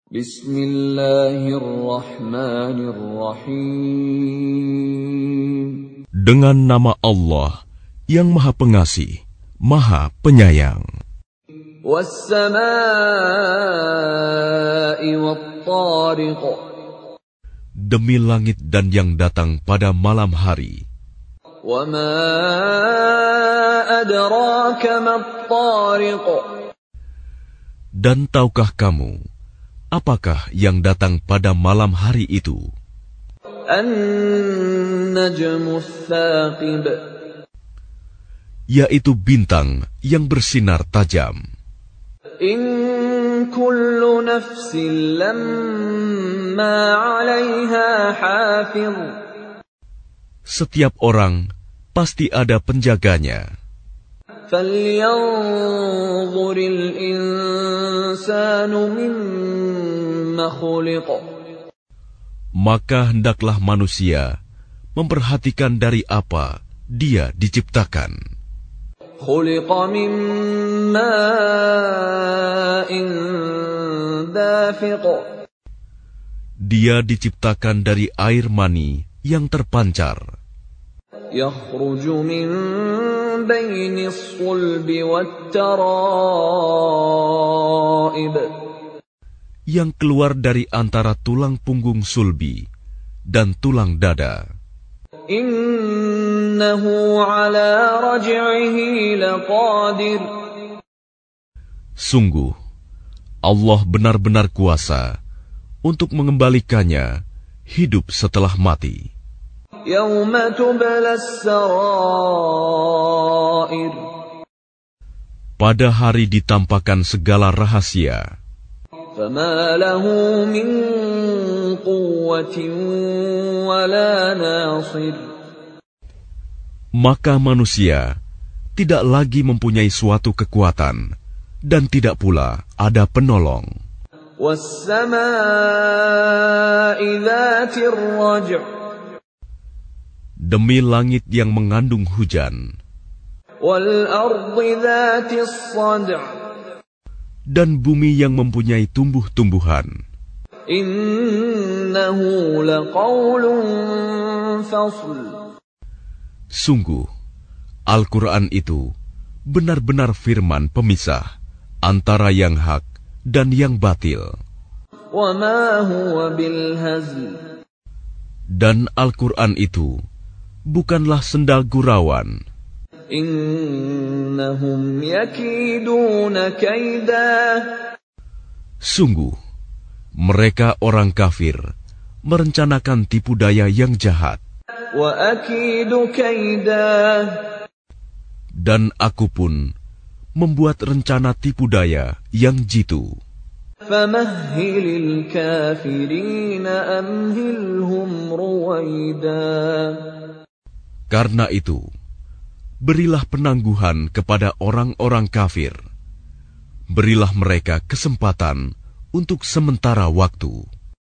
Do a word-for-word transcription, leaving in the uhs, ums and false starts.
Bismillahirrahmanirrahim. Dengan nama Allah yang Maha Pengasih, Maha Penyayang. Was-samaa'i wat-tariq. Demi langit dan yang datang pada malam hari. Wa ma adraka mat-tariq. Dan tahukah kamu apakah yang datang pada malam hari itu? An-najmu ats-tsaqib. Yaitu bintang yang bersinar tajam. In kullu nafsin lamma 'alaiha hafiz. Setiap orang pasti ada penjaganya. Falyanzuril insanu mimma khuliq. Maka hendaklah manusia memperhatikan dari apa dia diciptakan. Khuliqa min ma'in dafiq. Dia diciptakan dari air mani yang terpancar. Yakhruju min baini as-sulbi wat-tara'ib. Yang keluar dari antara tulang punggung sulbi dan tulang dada. Innahu ala raj'ihi laqadir. Sungguh, Allah benar-benar kuasa untuk mengembalikannya hidup setelah mati. Yauma tublas sarair. Pada hari ditampakkan segala rahasia. Fama lahu min quwwatin wala nasir. Maka manusia tidak lagi mempunyai suatu kekuatan dan tidak pula ada penolong. Was-samaa'i dzatir raj'. Demi langit yang mengandung hujan. Wal ardi dzatis sad'. Dan bumi yang mempunyai tumbuh-tumbuhan. Innahu laqaulun fasl. Sungguh, Al-Quran itu benar-benar firman pemisah antara yang hak dan yang batil. Wa ma huwa bil hazl. Dan Al-Quran itu bukanlah sendal gurauan. Innahum yakiduna kaida. Sungguh, mereka orang kafir merencanakan tipu daya yang jahat. Wa akidu kaida. Dan aku pun membuat rencana tipu daya yang jitu. Famahhilil kafirina amhilhum ruwaida. Karena itu, berilah penangguhan kepada orang-orang kafir. Berilah mereka kesempatan untuk sementara waktu.